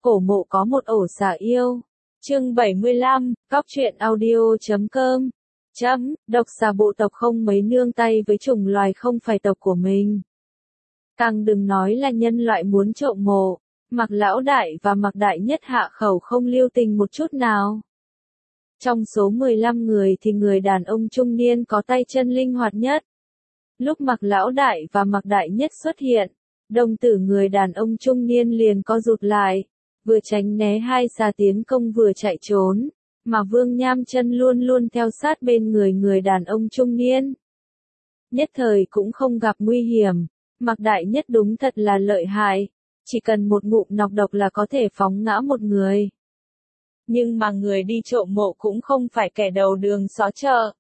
Cổ mộ có một ổ xà yêu. Chương 75, Cóc truyện audio.com. Độc xà bộ tộc không mấy nương tay với chủng loài không phải tộc của mình. Càng đừng nói là nhân loại muốn trộm mộ. Mạc Lão Đại và Mạc Đại Nhất hạ khẩu không lưu tình một chút nào. Trong số 15 người thì người đàn ông trung niên có tay chân linh hoạt nhất. Lúc Mạc Lão Đại và Mạc Đại Nhất xuất hiện, đồng tử người đàn ông trung niên liền co rụt lại, vừa tránh né hai xà tiến công vừa chạy trốn, mà Vương Nham Chân luôn luôn theo sát bên người đàn ông trung niên. Nhất thời cũng không gặp nguy hiểm, Mạc Đại Nhất đúng thật là lợi hại, chỉ cần một ngụm nọc độc là có thể phóng ngã một người. Nhưng mà người đi trộm mộ cũng không phải kẻ đầu đường xó chợ.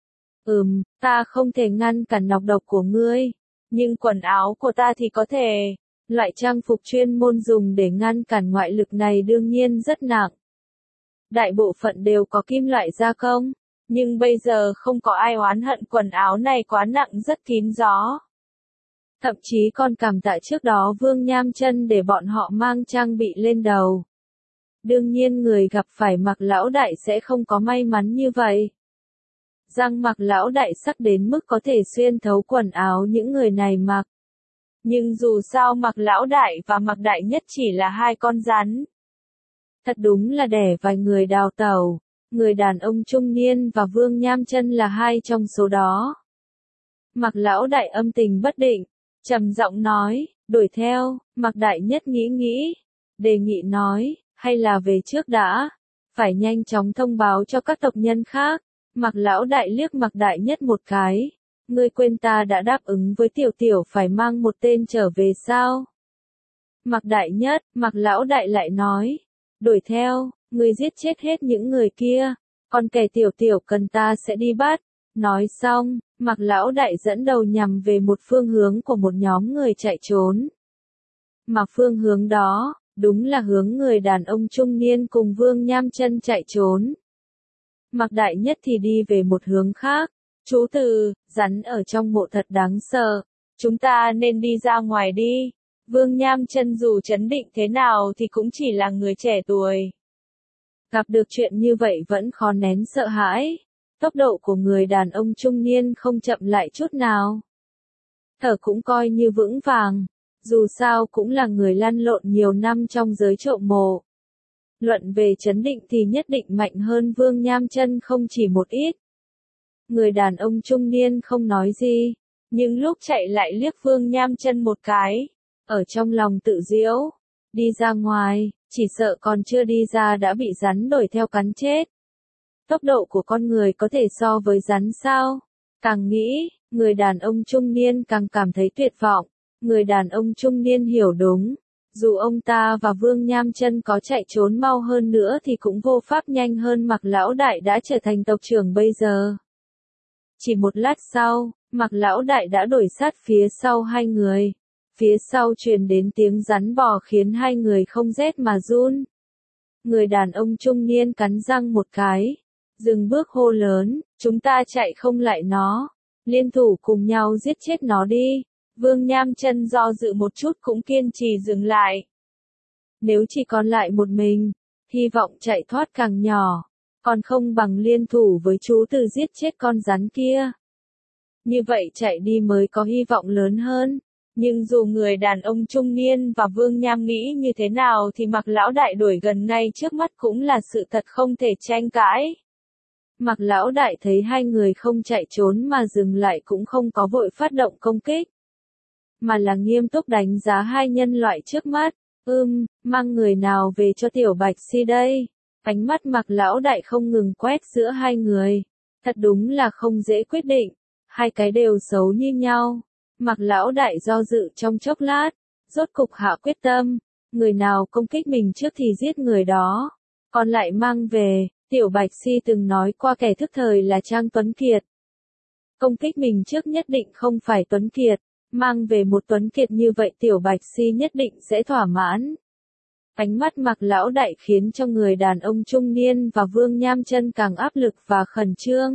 Ta không thể ngăn cản nọc độc của ngươi, nhưng quần áo của ta thì có thể. Loại trang phục chuyên môn dùng để ngăn cản ngoại lực này đương nhiên rất nặng. Đại bộ phận đều có kim loại gia công, nhưng bây giờ không có ai oán hận quần áo này quá nặng rất kín gió. Thậm chí còn cảm tạ trước đó Vương Nham Chân để bọn họ mang trang bị lên đầu. Đương nhiên người gặp phải Mạc Lão Đại sẽ không có may mắn như vậy. Răng Mạc Lão Đại sắc đến mức có thể xuyên thấu quần áo những người này mặc. Nhưng dù sao Mạc Lão Đại và Mạc Đại Nhất chỉ là hai con rắn. Thật đúng là đẻ vài người đào tẩu, người đàn ông trung niên và Vương Nham Chân là hai trong số đó. Mạc Lão Đại âm tình bất định, trầm giọng nói, đuổi theo. Mạc Đại Nhất nghĩ, đề nghị nói, hay là về trước đã, phải nhanh chóng thông báo cho các tộc nhân khác. Mạc Lão Đại liếc Mạc Đại Nhất một cái. Ngươi quên ta đã đáp ứng với Tiểu Tiểu phải mang một tên trở về sao? Mạc Đại Nhất, Mạc Lão Đại lại nói, đuổi theo, ngươi giết chết hết những người kia, còn kẻ Tiểu Tiểu cần ta sẽ đi bắt. Nói xong, Mạc Lão Đại dẫn đầu nhằm về một phương hướng của một nhóm người chạy trốn. Mà phương hướng đó, đúng là hướng người đàn ông trung niên cùng Vương Nham Chân chạy trốn. Mạc Đại Nhất thì đi về một hướng khác. Chú từ, rắn ở trong mộ thật đáng sợ, chúng ta nên đi ra ngoài đi. Vương Nham Chân dù trấn định thế nào thì cũng chỉ là người trẻ tuổi. Gặp được chuyện như vậy vẫn khó nén sợ hãi. Tốc độ của người đàn ông trung niên không chậm lại chút nào. Thở cũng coi như vững vàng, dù sao cũng là người lăn lộn nhiều năm trong giới trộm mộ. Luận về trấn định thì nhất định mạnh hơn Vương Nham Chân không chỉ một ít. Người đàn ông trung niên không nói gì, nhưng lúc chạy lại liếc Vương Nham Chân một cái, ở trong lòng tự giễu, đi ra ngoài, chỉ sợ còn chưa đi ra đã bị rắn đuổi theo cắn chết. Tốc độ của con người có thể so với rắn sao? Càng nghĩ, người đàn ông trung niên càng cảm thấy tuyệt vọng. Người đàn ông trung niên hiểu đúng, dù ông ta và Vương Nham Chân có chạy trốn mau hơn nữa thì cũng vô pháp nhanh hơn Mạc Lão Đại đã trở thành tộc trưởng bây giờ. Chỉ một lát sau, Mạc Lão Đại đã đuổi sát phía sau hai người. Phía sau truyền đến tiếng rắn bò khiến hai người không rét mà run. Người đàn ông trung niên cắn răng một cái, dừng bước hô lớn, chúng ta chạy không lại nó, liên thủ cùng nhau giết chết nó đi. Vương Nham Chân do dự một chút cũng kiên trì dừng lại. Nếu chỉ còn lại một mình, hy vọng chạy thoát càng nhỏ, còn không bằng liên thủ với chú từ giết chết con rắn kia. Như vậy chạy đi mới có hy vọng lớn hơn. Nhưng dù người đàn ông trung niên và Vương Nham nghĩ như thế nào thì Mạc Lão Đại đuổi gần ngay trước mắt cũng là sự thật không thể tranh cãi. Mạc Lão Đại thấy hai người không chạy trốn mà dừng lại cũng không có vội phát động công kích, mà là nghiêm túc đánh giá hai nhân loại trước mắt. Mang người nào về cho Tiểu Bạch Si đây? Ánh mắt Mạc Lão Đại không ngừng quét giữa hai người. Thật đúng là không dễ quyết định. Hai cái đều xấu như nhau. Mạc Lão Đại do dự trong chốc lát, rốt cục hạ quyết tâm. Người nào công kích mình trước thì giết người đó. Còn lại mang về, Tiểu Bạch Si từng nói qua kẻ thức thời là Trang Tuấn Kiệt. Công kích mình trước nhất định không phải Tuấn Kiệt. Mang về một Tuấn Kiệt như vậy Tiểu Bạch Si nhất định sẽ thỏa mãn. Ánh mắt Mạc Lão Đại khiến cho người đàn ông trung niên và Vương Nham Chân càng áp lực và khẩn trương.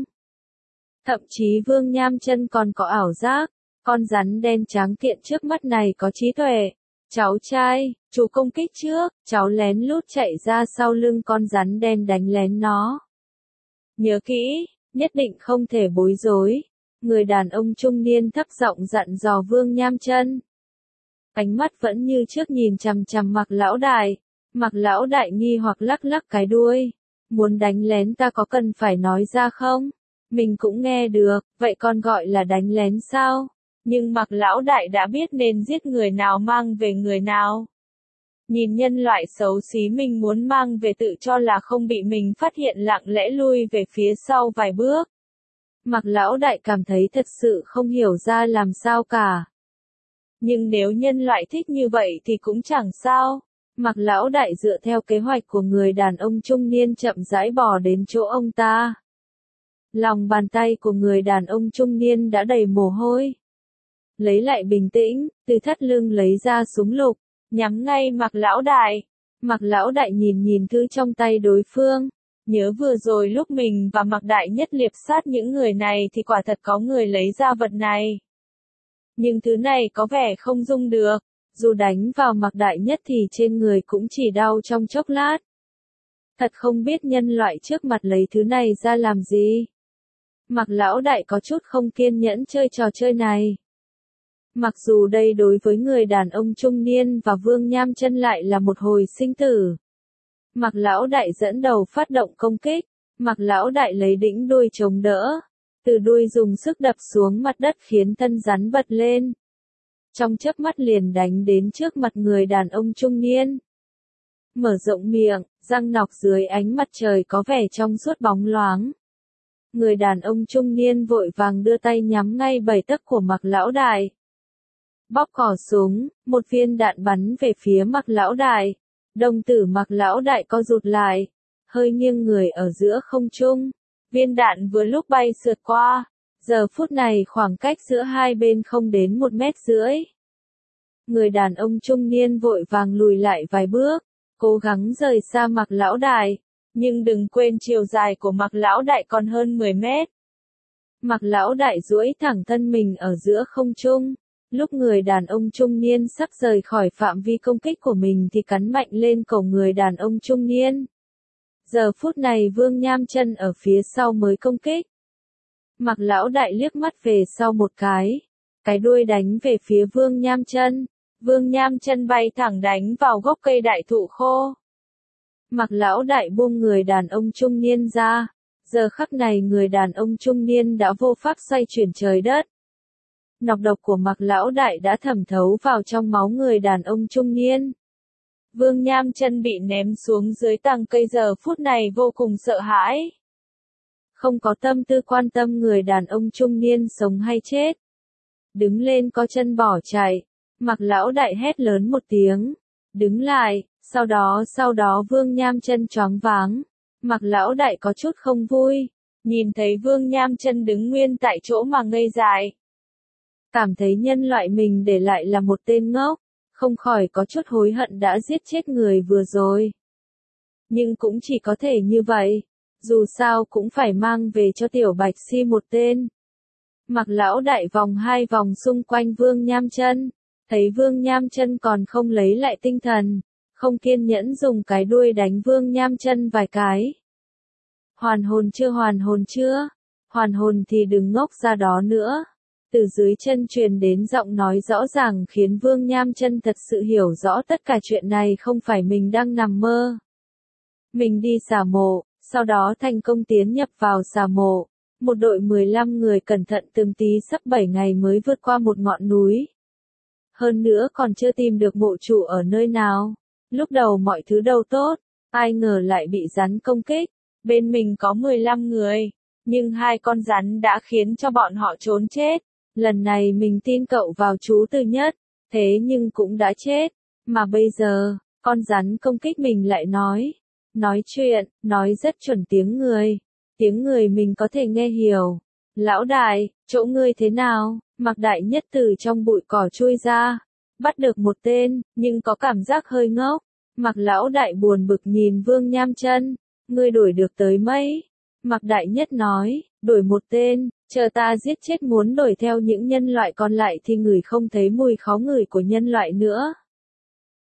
Thậm chí Vương Nham Chân còn có ảo giác, con rắn đen tráng kiện trước mắt này có trí tuệ, Cháu trai, chú công kích trước, cháu lén lút chạy ra sau lưng con rắn đen đánh lén nó. Nhớ kỹ, nhất định không thể bối rối. Người đàn ông trung niên thấp giọng dặn dò Vương Nham Chân. Ánh mắt vẫn như trước nhìn chằm chằm Mạc Lão Đại. Mạc Lão Đại nghi hoặc lắc lắc cái đuôi. Muốn đánh lén ta có cần phải nói ra không? Mình cũng nghe được, vậy còn gọi là đánh lén sao? Nhưng Mạc Lão Đại đã biết nên giết người nào mang về người nào. Nhìn nhân loại xấu xí mình muốn mang về tự cho là không bị mình phát hiện lặng lẽ lui về phía sau vài bước. Mạc Lão Đại cảm thấy thật sự không hiểu ra làm sao cả. Nhưng nếu nhân loại thích như vậy thì cũng chẳng sao. Mạc Lão Đại dựa theo kế hoạch của người đàn ông trung niên chậm rãi bò đến chỗ ông ta. Lòng bàn tay của người đàn ông trung niên đã đầy mồ hôi. Lấy lại bình tĩnh, từ thắt lưng lấy ra súng lục, nhắm ngay Mạc Lão Đại. Mạc Lão Đại nhìn nhìn thứ trong tay đối phương. Nhớ vừa rồi lúc mình và Mạc Đại Nhất liệp sát những người này thì quả thật có người lấy ra vật này. Nhưng thứ này có vẻ không dùng được. Dù đánh vào Mạc Đại Nhất thì trên người cũng chỉ đau trong chốc lát. Thật không biết nhân loại trước mặt lấy thứ này ra làm gì. Mạc Lão Đại có chút không kiên nhẫn chơi trò chơi này. Mặc dù đây đối với người đàn ông trung niên và Vương Nham Chân lại là một hồi sinh tử. Mạc Lão Đại dẫn đầu phát động công kích. Mạc Lão Đại lấy đĩnh đuôi chống đỡ. Từ đuôi dùng sức đập xuống mặt đất khiến thân rắn bật lên. Trong chớp mắt liền đánh đến trước mặt người đàn ông trung niên. Mở rộng miệng, răng nọc dưới ánh mặt trời có vẻ trong suốt bóng loáng. Người đàn ông trung niên vội vàng đưa tay nhắm ngay bầy tấc của Mạc Lão Đại. Bóp cò súng, một viên đạn bắn về phía Mạc Lão Đại. Đồng tử Mạc Lão Đại co rụt lại, hơi nghiêng người ở giữa không trung. Viên đạn vừa lúc bay sượt qua. Giờ phút này khoảng cách giữa hai bên không đến 1,5 mét. Người đàn ông trung niên vội vàng lùi lại vài bước, cố gắng rời xa Mạc Lão Đại. Nhưng đừng quên chiều dài của Mạc Lão Đại còn hơn 10 mét. Mạc Lão Đại duỗi thẳng thân mình ở giữa không trung. Lúc người đàn ông trung niên sắp rời khỏi phạm vi công kích của mình thì cắn mạnh lên cổ người đàn ông trung niên. Giờ phút này Vương Nham Chân ở phía sau mới công kích. Mạc Lão Đại liếc mắt về sau một cái đuôi đánh về phía Vương Nham Chân. Vương Nham Chân bay thẳng đánh vào gốc cây đại thụ khô. Mạc Lão Đại buông người đàn ông trung niên ra. Giờ khắc này người đàn ông trung niên đã vô pháp xoay chuyển trời đất. Nọc độc của Mạc Lão Đại đã thẩm thấu vào trong máu người đàn ông trung niên. Vương Nham Chân bị ném xuống dưới tàng cây giờ phút này vô cùng sợ hãi. Không có tâm tư quan tâm người đàn ông trung niên sống hay chết. Đứng lên co chân bỏ chạy. Mạc Lão Đại hét lớn một tiếng. Đứng lại, sau đó Vương Nham Chân choáng váng. Mạc Lão Đại có chút không vui. Nhìn thấy Vương Nham Chân đứng nguyên tại chỗ mà ngây dại. Cảm thấy nhân loại mình để lại là một tên ngốc. Không khỏi có chút hối hận đã giết chết người vừa rồi. Nhưng cũng chỉ có thể như vậy. Dù sao cũng phải mang về cho Tiểu Bạch Si một tên. Mạc Lão Đại vòng hai vòng xung quanh Vương Nham Chân. Thấy Vương Nham Chân còn không lấy lại tinh thần. Không kiên nhẫn dùng cái đuôi đánh Vương Nham Chân vài cái. Hoàn hồn chưa, hoàn hồn chưa? Hoàn hồn thì đừng ngốc ra đó nữa. Từ dưới chân truyền đến giọng nói rõ ràng khiến Vương Nham Chân thật sự hiểu rõ tất cả chuyện này không phải mình đang nằm mơ. Mình đi xả mộ, sau đó thành công tiến nhập vào xả mộ. Một đội 15 người cẩn thận từng tí sắp 7 ngày mới vượt qua một ngọn núi. Hơn nữa còn chưa tìm được mộ chủ ở nơi nào. Lúc đầu mọi thứ đâu tốt, ai ngờ lại bị rắn công kích. Bên mình có 15 người, nhưng 2 con rắn đã khiến cho bọn họ trốn chết. Lần này mình tin cậu vào chú Tư Nhất, thế nhưng cũng đã chết. Mà bây giờ, con rắn công kích mình lại nói chuyện, nói rất chuẩn tiếng người. Tiếng người mình có thể nghe hiểu. Lão Đại, chỗ ngươi thế nào? Mạc Đại Nhất từ trong bụi cỏ chui ra. Bắt được một tên, nhưng có cảm giác hơi ngốc. Mạc Lão Đại buồn bực nhìn Vương Nham Chân. Ngươi đuổi được tới mấy? Mạc Đại Nhất nói, đuổi một tên, chờ ta giết chết muốn đuổi theo những nhân loại còn lại thì ngửi không thấy mùi khó ngửi của nhân loại nữa.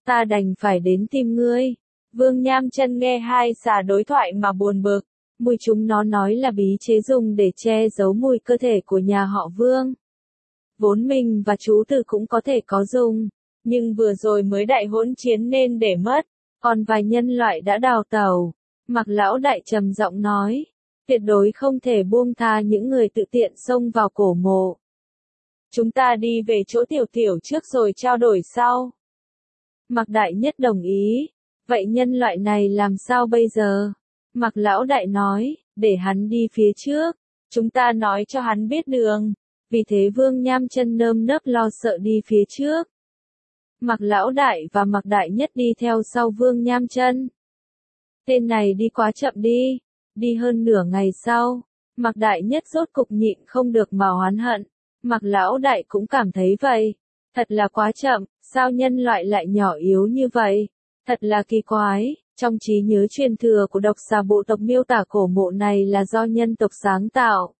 ta đành phải đến tìm ngươi. Vương Nham Chân nghe hai xà đối thoại mà buồn bực, mùi chúng nó nói là bí chế dùng để che giấu mùi cơ thể của nhà họ Vương. Vốn mình và chú Từ cũng có thể có dùng, nhưng vừa rồi mới đại hỗn chiến nên để mất, còn vài nhân loại đã đào tẩu. Mạc Lão Đại trầm giọng nói, tuyệt đối không thể buông tha những người tự tiện xông vào cổ mộ. Chúng ta đi về chỗ Tiểu Tiểu trước rồi trao đổi sau. Mạc Đại Nhất đồng ý, vậy nhân loại này làm sao bây giờ? Mạc Lão Đại nói, để hắn đi phía trước, chúng ta nói cho hắn biết đường. Vì thế Vương Nham Chân nơm nớp lo sợ đi phía trước. Mạc Lão Đại và Mạc Đại Nhất đi theo sau Vương Nham Chân. Tên này đi quá chậm đi. Đi hơn nửa ngày sau, Mạc Đại Nhất rốt cục nhịn không được mà oán hận. Mạc Lão Đại cũng cảm thấy vậy. Thật là quá chậm, sao nhân loại lại nhỏ yếu như vậy? Thật là kỳ quái. Trong trí nhớ truyền thừa của độc xà bộ tộc miêu tả cổ mộ này là do nhân tộc sáng tạo.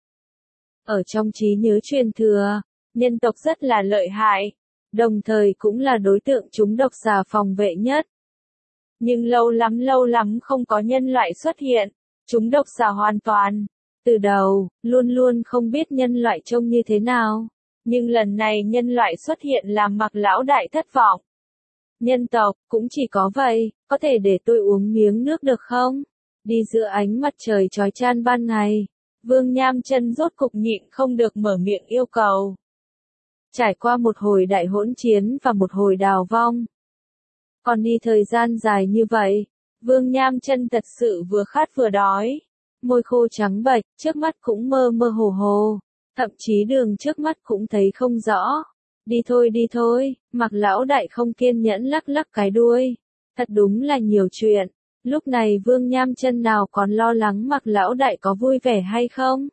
Ở trong trí nhớ truyền thừa, nhân tộc rất là lợi hại, đồng thời cũng là đối tượng chúng độc xà phòng vệ nhất. Nhưng lâu lắm không có nhân loại xuất hiện, chúng độc xà hoàn toàn, từ đầu, luôn luôn không biết nhân loại trông như thế nào. Nhưng lần này nhân loại xuất hiện làm Mạc Lão Đại thất vọng. Nhân tộc, cũng chỉ có vậy, có thể để tôi uống miếng nước được không? Đi giữa ánh mặt trời chói chang ban ngày, Vương Nham Chân rốt cục nhịn không được mở miệng yêu cầu. Trải qua một hồi đại hỗn chiến và một hồi đào vong. Còn đi thời gian dài như vậy, Vương Nham Chân thật sự vừa khát vừa đói. Môi khô trắng bệch, trước mắt cũng mơ mơ hồ hồ. Thậm chí đường trước mắt cũng thấy không rõ. Đi thôi, Mạc Lão Đại không kiên nhẫn lắc lắc cái đuôi. Thật đúng là nhiều chuyện. Lúc này Vương Nham Chân nào còn lo lắng Mạc Lão Đại có vui vẻ hay không.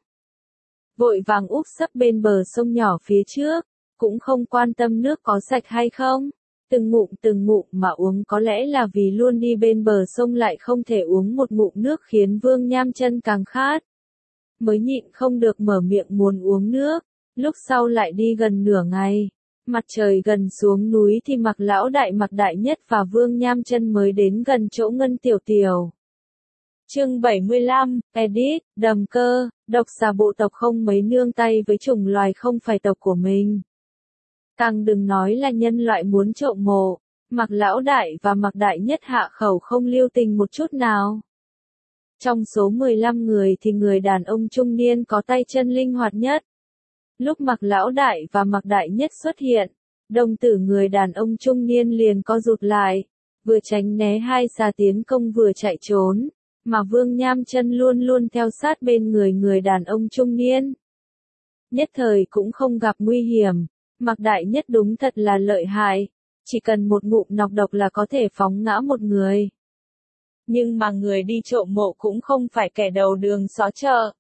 Vội vàng úp sấp bên bờ sông nhỏ phía trước, cũng không quan tâm nước có sạch hay không. Từng ngụm mà uống, có lẽ là vì luôn đi bên bờ sông lại không thể uống một ngụm nước khiến Vương Nham Chân càng khát. Mới nhịn không được mở miệng muốn uống nước, lúc sau lại đi gần nửa ngày. Mặt trời gần xuống núi thì Mạc Lão Đại, Mạc Đại Nhất và Vương Nham Chân mới đến gần chỗ Ngân Tiểu Tiểu. Chương 75, Edit, Đầm Cơ, độc xà bộ tộc không mấy nương tay với chủng loài không phải tộc của mình. Càng đừng nói là nhân loại muốn trộm mộ, Mạc Lão Đại và Mạc Đại Nhất hạ khẩu không lưu tình một chút nào. Trong số 15 người thì người đàn ông trung niên có tay chân linh hoạt nhất. Lúc Mạc Lão Đại và Mạc Đại Nhất xuất hiện, đồng tử người đàn ông trung niên liền co rụt lại, vừa tránh né hai xà tiến công vừa chạy trốn, mà Vương Nham Chân luôn luôn theo sát bên người đàn ông trung niên. Nhất thời cũng không gặp nguy hiểm, Mạc Đại Nhất đúng thật là lợi hại, chỉ cần một ngụm nọc độc là có thể phóng ngã một người. Nhưng mà người đi trộm mộ cũng không phải kẻ đầu đường xó chợ.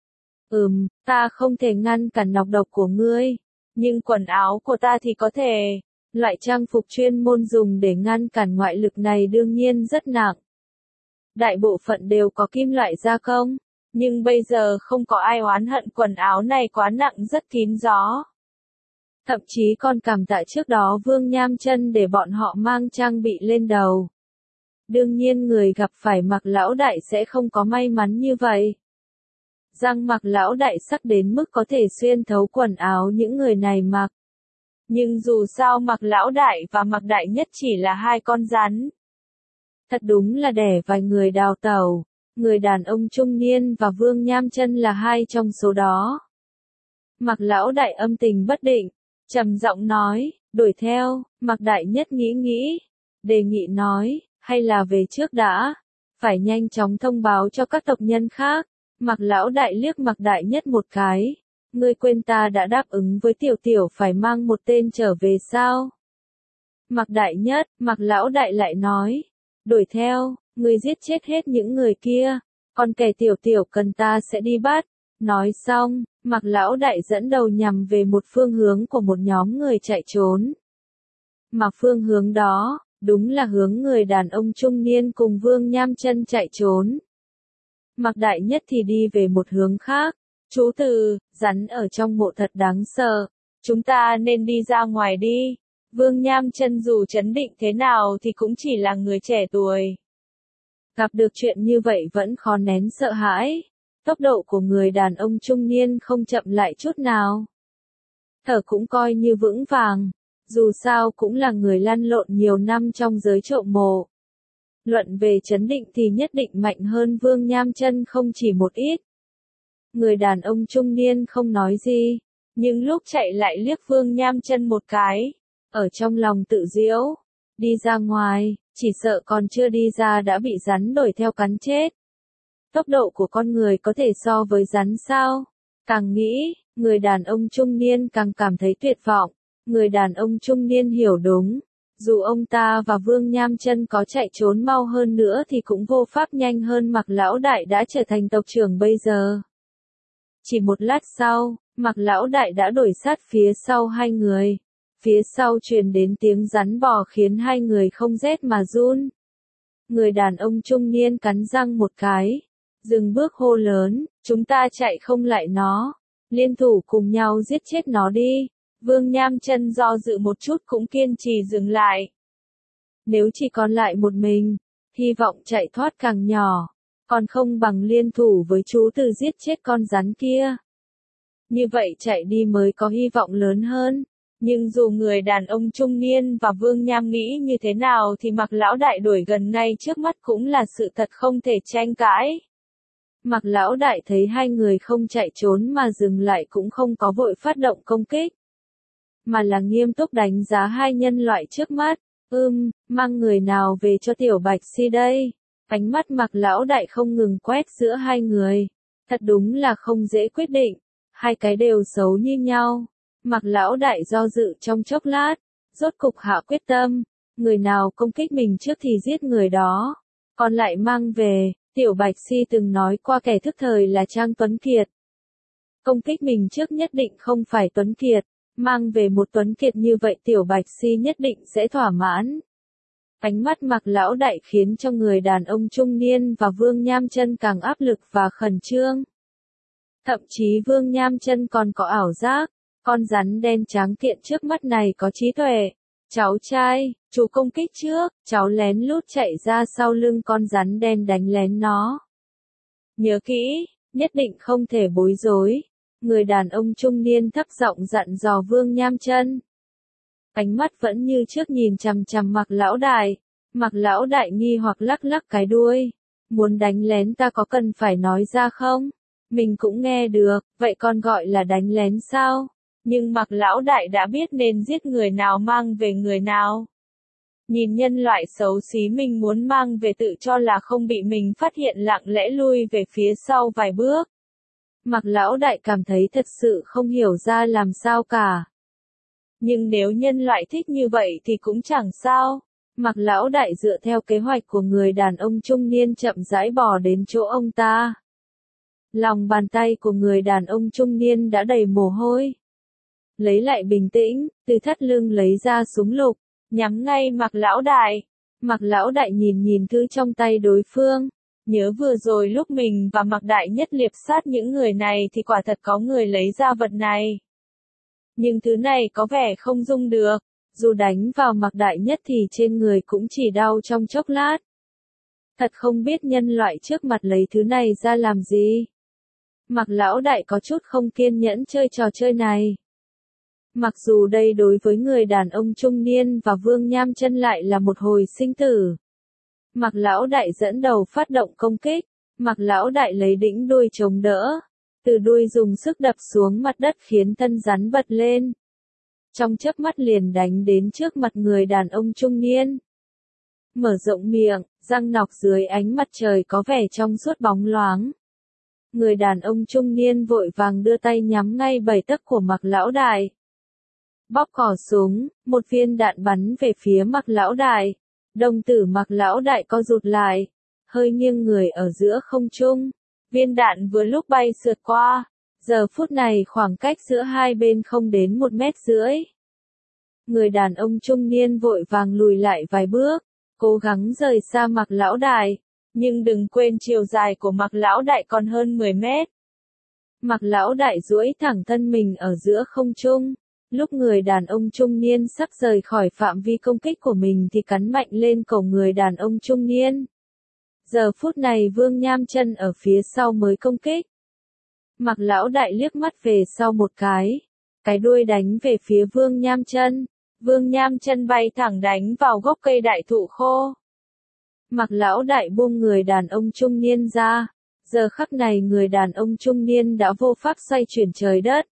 Ta không thể ngăn cản nọc độc của ngươi, nhưng quần áo của ta thì có thể. Loại trang phục chuyên môn dùng để ngăn cản ngoại lực này đương nhiên rất nặng. Đại bộ phận đều có kim loại gia công, nhưng bây giờ không có ai oán hận quần áo này quá nặng, rất kín gió. Thậm chí còn cảm tạ trước đó Vương Nham Chân để bọn họ mang trang bị lên đầu. Đương nhiên người gặp phải Mạc Lão Đại sẽ không có may mắn như vậy. Răng Mạc Lão Đại sắc đến mức có thể xuyên thấu quần áo những người này mặc. Nhưng dù sao Mạc Lão Đại và Mạc Đại Nhất chỉ là hai con rắn. Thật đúng là để vài người đào tẩu, người đàn ông trung niên và Vương Nham Chân là hai trong số đó. Mạc Lão Đại âm tình bất định, trầm giọng nói, đuổi theo. Mạc Đại Nhất nghĩ, đề nghị nói, hay là về trước đã, phải nhanh chóng thông báo cho các tộc nhân khác. Mạc Lão Đại liếc Mạc Đại Nhất một cái, ngươi quên ta đã đáp ứng với Tiểu Tiểu phải mang một tên trở về sao? Mạc Đại Nhất, Mạc Lão Đại lại nói, đuổi theo, ngươi giết chết hết những người kia, còn kẻ Tiểu Tiểu cần ta sẽ đi bắt. Nói xong, Mạc Lão Đại dẫn đầu nhằm về một phương hướng của một nhóm người chạy trốn. Mà phương hướng đó, đúng là hướng người đàn ông trung niên cùng Vương Nham Chân chạy trốn. Mạc Đại Nhất thì đi về một hướng khác. Chú Từ, rắn ở trong mộ thật đáng sợ. Chúng ta nên đi ra ngoài đi. Vương Nham Chân dù trấn định thế nào thì cũng chỉ là người trẻ tuổi. Gặp được chuyện như vậy vẫn khó nén sợ hãi. Tốc độ của người đàn ông trung niên không chậm lại chút nào. Thở cũng coi như vững vàng. Dù sao cũng là người lăn lộn nhiều năm trong giới trộm mộ. Luận về trấn định thì nhất định mạnh hơn Vương Nham Chân không chỉ một ít. Người đàn ông trung niên không nói gì, nhưng lúc chạy lại liếc Vương Nham Chân một cái, ở trong lòng tự giễu, đi ra ngoài, chỉ sợ còn chưa đi ra đã bị rắn đuổi theo cắn chết. Tốc độ của con người có thể so với rắn sao? Càng nghĩ, người đàn ông trung niên càng cảm thấy tuyệt vọng. Người đàn ông trung niên hiểu đúng, dù ông ta và Vương Nham Chân có chạy trốn mau hơn nữa thì cũng vô pháp nhanh hơn Mạc Lão Đại đã trở thành tộc trưởng bây giờ. Chỉ một lát sau, Mạc Lão Đại đã đuổi sát phía sau hai người. Phía sau truyền đến tiếng rắn bò khiến hai người không rét mà run. Người đàn ông trung niên cắn răng một cái, dừng bước hô lớn, chúng ta chạy không lại nó, liên thủ cùng nhau giết chết nó đi. Vương Nham Chân do dự một chút cũng kiên trì dừng lại. Nếu chỉ còn lại một mình, hy vọng chạy thoát càng nhỏ, còn không bằng liên thủ với chú Từ giết chết con rắn kia. Như vậy chạy đi mới có hy vọng lớn hơn. Nhưng dù người đàn ông trung niên và Vương Nham nghĩ như thế nào thì Mạc Lão Đại đuổi gần ngay trước mắt cũng là sự thật không thể tranh cãi. Mạc Lão Đại thấy hai người không chạy trốn mà dừng lại cũng không có vội phát động công kích, mà là nghiêm túc đánh giá hai nhân loại trước mắt. Mang người nào về cho Tiểu Bạch Si đây? Ánh mắt Mạc Lão Đại không ngừng quét giữa hai người. Thật đúng là không dễ quyết định. Hai cái đều xấu như nhau. Mạc Lão Đại do dự trong chốc lát, rốt cục hạ quyết tâm. Người nào công kích mình trước thì giết người đó. Còn lại mang về, Tiểu Bạch Si từng nói qua kẻ thức thời là Trang Tuấn Kiệt. Công kích mình trước nhất định không phải Tuấn Kiệt. Mang về một Tuấn Kiệt như vậy Tiểu Bạch Si nhất định sẽ thỏa mãn. Ánh mắt Mạc Lão Đại khiến cho người đàn ông trung niên và Vương Nham Chân càng áp lực và khẩn trương. Thậm chí Vương Nham Chân còn có ảo giác, con rắn đen tráng kiện trước mắt này có trí tuệ. Cháu trai, chú công kích trước, cháu lén lút chạy ra sau lưng con rắn đen đánh lén nó. Nhớ kỹ, nhất định không thể bối rối. Người đàn ông trung niên thấp giọng dặn dò Vương Nham Chân. Ánh mắt vẫn như trước nhìn chằm chằm Mạc Lão Đại. Mạc Lão Đại nghi hoặc lắc lắc cái đuôi. Muốn đánh lén ta có cần phải nói ra không? Mình cũng nghe được, vậy còn gọi là đánh lén sao? Nhưng Mạc Lão Đại đã biết nên giết người nào mang về người nào. Nhìn nhân loại xấu xí mình muốn mang về tự cho là không bị mình phát hiện lặng lẽ lui về phía sau vài bước. Mạc Lão Đại cảm thấy thật sự không hiểu ra làm sao cả. Nhưng nếu nhân loại thích như vậy thì cũng chẳng sao. Mạc Lão Đại dựa theo kế hoạch của người đàn ông trung niên chậm rãi bò đến chỗ ông ta. Lòng bàn tay của người đàn ông trung niên đã đầy mồ hôi. Lấy lại bình tĩnh, từ thắt lưng lấy ra súng lục, nhắm ngay Mạc Lão Đại. Mạc Lão Đại nhìn nhìn thứ trong tay đối phương. Nhớ vừa rồi lúc mình và Mạc Đại Nhất liệp sát những người này thì quả thật có người lấy ra vật này. Nhưng thứ này có vẻ không dung được. Dù đánh vào Mạc Đại Nhất thì trên người cũng chỉ đau trong chốc lát. Thật không biết nhân loại trước mặt lấy thứ này ra làm gì. Mạc Lão Đại có chút không kiên nhẫn chơi trò chơi này. Mặc dù đây đối với người đàn ông trung niên và Vương Nham Chân lại là một hồi sinh tử. Mạc Lão Đại dẫn đầu phát động công kích. Mạc Lão Đại lấy đĩnh đuôi chống đỡ. Từ đuôi dùng sức đập xuống mặt đất khiến thân rắn bật lên. Trong chớp mắt liền đánh đến trước mặt người đàn ông trung niên. Mở rộng miệng, răng nọc dưới ánh mặt trời có vẻ trong suốt bóng loáng. Người đàn ông trung niên vội vàng đưa tay nhắm ngay bảy tấc của Mạc Lão Đại. Bóp cò súng, một viên đạn bắn về phía Mạc Lão Đại. Đồng tử Mạc Lão Đại co rụt lại, hơi nghiêng người ở giữa không trung. Viên đạn vừa lúc bay sượt qua. Giờ phút này khoảng cách giữa hai bên không đến 1,5 mét. Người đàn ông trung niên vội vàng lùi lại vài bước, cố gắng rời xa Mạc Lão Đại. Nhưng đừng quên chiều dài của Mạc Lão Đại còn hơn 10 mét. Mạc Lão Đại duỗi thẳng thân mình ở giữa không trung. Lúc người đàn ông trung niên sắp rời khỏi phạm vi công kích của mình thì cắn mạnh lên cổ người đàn ông trung niên. Giờ phút này Vương Nham Chân ở phía sau mới công kích. Mạc Lão Đại liếc mắt về sau một cái đuôi đánh về phía Vương Nham Chân. Vương Nham Chân bay thẳng đánh vào gốc cây đại thụ khô. Mạc Lão Đại buông người đàn ông trung niên ra. Giờ khắc này người đàn ông trung niên đã vô pháp xoay chuyển trời đất.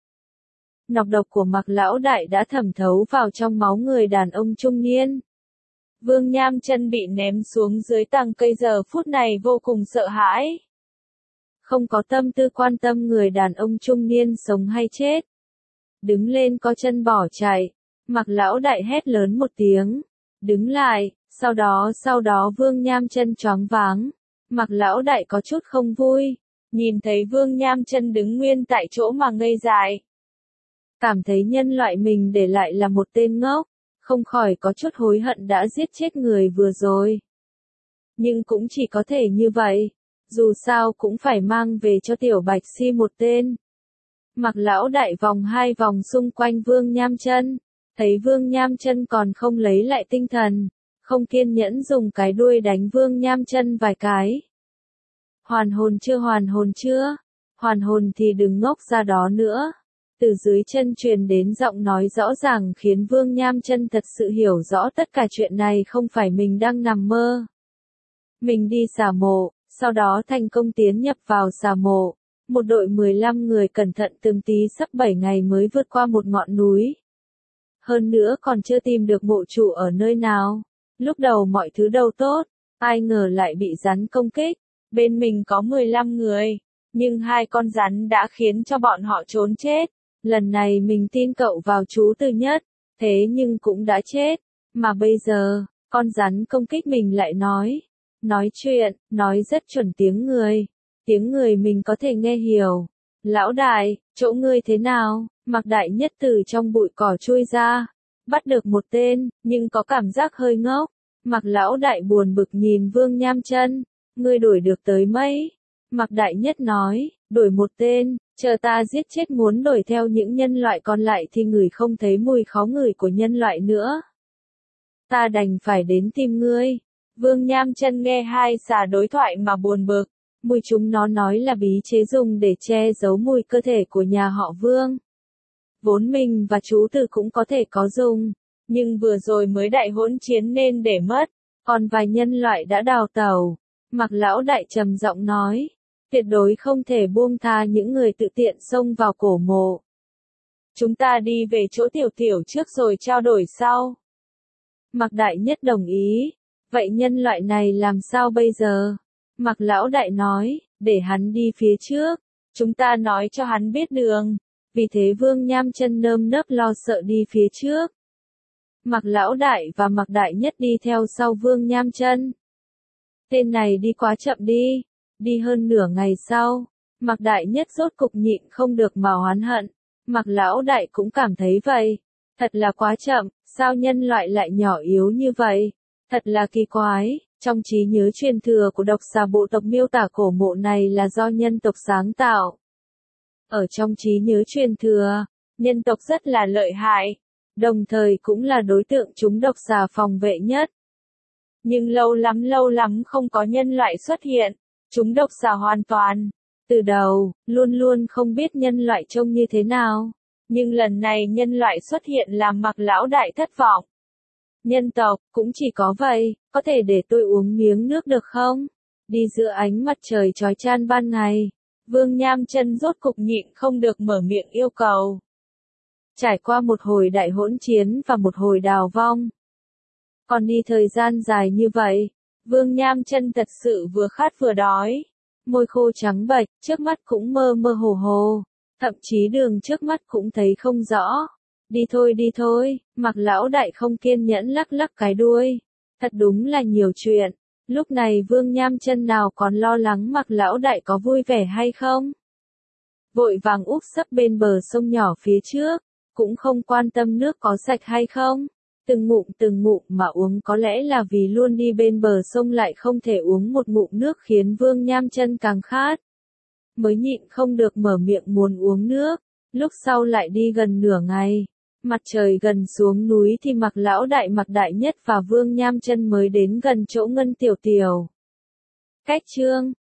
Nọc độc của Mạc Lão Đại đã thẩm thấu vào trong máu người đàn ông trung niên. Vương Nham Chân bị ném xuống dưới tầng cây giờ phút này vô cùng sợ hãi. Không có tâm tư quan tâm người đàn ông trung niên sống hay chết. Đứng lên có chân bỏ chạy. Mạc Lão Đại hét lớn một tiếng. Đứng lại, sau đó Vương Nham Chân choáng váng. Mạc Lão Đại có chút không vui. Nhìn thấy Vương Nham Chân đứng nguyên tại chỗ mà ngây dại. Cảm thấy nhân loại mình để lại là một tên ngốc. Không khỏi có chút hối hận đã giết chết người vừa rồi. Nhưng cũng chỉ có thể như vậy. Dù sao cũng phải mang về cho Tiểu Bạch Si một tên. Mạc Lão Đại vòng hai vòng xung quanh Vương Nham Chân. Thấy Vương Nham Chân còn không lấy lại tinh thần. Không kiên nhẫn dùng cái đuôi đánh Vương Nham Chân vài cái. Hoàn hồn chưa, hoàn hồn chưa? Hoàn hồn thì đừng ngốc ra đó nữa. Từ dưới chân truyền đến giọng nói rõ ràng khiến Vương Nham Chân thật sự hiểu rõ tất cả chuyện này không phải mình đang nằm mơ. Mình đi xà mộ, sau đó thành công tiến nhập vào xà mộ. Một đội 15 người cẩn thận từng tí sắp 7 ngày mới vượt qua một ngọn núi. Hơn nữa còn chưa tìm được mộ chủ ở nơi nào. Lúc đầu mọi thứ đâu tốt, ai ngờ lại bị rắn công kích. Bên mình có 15 người, nhưng 2 con rắn đã khiến cho bọn họ trốn chết. Lần này mình tin cậu vào chú Tư Nhất, thế nhưng cũng đã chết. Mà bây giờ, con rắn công kích mình lại nói chuyện, nói rất chuẩn tiếng người. Tiếng người mình có thể nghe hiểu. Lão Đại, chỗ ngươi thế nào? Mạc Đại Nhất từ trong bụi cỏ chui ra. Bắt được một tên, nhưng có cảm giác hơi ngốc. Mạc Lão Đại buồn bực nhìn Vương Nham Chân. Ngươi đuổi được tới mấy? Mạc Đại Nhất nói, đuổi một tên, chờ ta giết chết muốn đuổi theo những nhân loại còn lại thì ngửi không thấy mùi khó ngửi của nhân loại nữa. Ta đành phải đến tìm ngươi. Vương Nham Chân nghe hai xà đối thoại mà buồn bực. Mùi chúng nó nói là bí chế dùng để che giấu mùi cơ thể của nhà họ Vương. Vốn mình và chú Từ cũng có thể có dùng, nhưng vừa rồi mới đại hỗn chiến nên để mất, còn vài nhân loại đã đào tẩu. Mạc Lão Đại trầm giọng nói, tuyệt đối không thể buông tha những người tự tiện xông vào cổ mộ. Chúng ta đi về chỗ Tiểu Tiểu trước rồi trao đổi sau. Mạc Đại Nhất đồng ý, vậy nhân loại này làm sao bây giờ? Mạc Lão Đại nói, để hắn đi phía trước, chúng ta nói cho hắn biết đường. Vì thế Vương Nham Chân nơm nớp lo sợ đi phía trước. Mạc Lão Đại và Mạc Đại Nhất đi theo sau Vương Nham Chân. Tên này đi quá chậm đi. Đi hơn nửa ngày sau, Mạc Đại Nhất rốt cục nhịn không được mà oán hận. Mạc Lão Đại cũng cảm thấy vậy. Thật là quá chậm, sao nhân loại lại nhỏ yếu như vậy? Thật là kỳ quái. Trong trí nhớ truyền thừa của độc xà bộ tộc miêu tả cổ mộ này là do nhân tộc sáng tạo. Ở trong trí nhớ truyền thừa, nhân tộc rất là lợi hại, đồng thời cũng là đối tượng chúng độc xà phòng vệ nhất. Nhưng lâu lắm không có nhân loại xuất hiện, chúng độc xà hoàn toàn, từ đầu, luôn luôn không biết nhân loại trông như thế nào. Nhưng lần này nhân loại xuất hiện làm Mạc Lão Đại thất vọng. Nhân tộc, cũng chỉ có vậy, có thể để tôi uống miếng nước được không? Đi giữa ánh mặt trời chói chang ban ngày. Vương Nham Chân rốt cục nhịn không được mở miệng yêu cầu. Trải qua một hồi đại hỗn chiến và một hồi đào vong. Còn đi thời gian dài như vậy, Vương Nham Chân thật sự vừa khát vừa đói. Môi khô trắng bệch, trước mắt cũng mơ mơ hồ hồ. Thậm chí đường trước mắt cũng thấy không rõ. Đi thôi, Mạc Lão Đại không kiên nhẫn lắc lắc cái đuôi. Thật đúng là nhiều chuyện. Lúc này Vương Nham Chân nào còn lo lắng Mạc Lão Đại có vui vẻ hay không. Vội vàng úp sấp bên bờ sông nhỏ phía trước, cũng không quan tâm nước có sạch hay không. Từng ngụm mà uống, có lẽ là vì luôn đi bên bờ sông lại không thể uống một ngụm nước khiến Vương Nham Chân càng khát. Mới nhịn không được mở miệng muốn uống nước, lúc sau lại đi gần nửa ngày. Mặt trời gần xuống núi thì Mạc Đại Nhất và Vương Nham Chân mới đến gần chỗ Ngân Tiểu Tiểu. Cách chương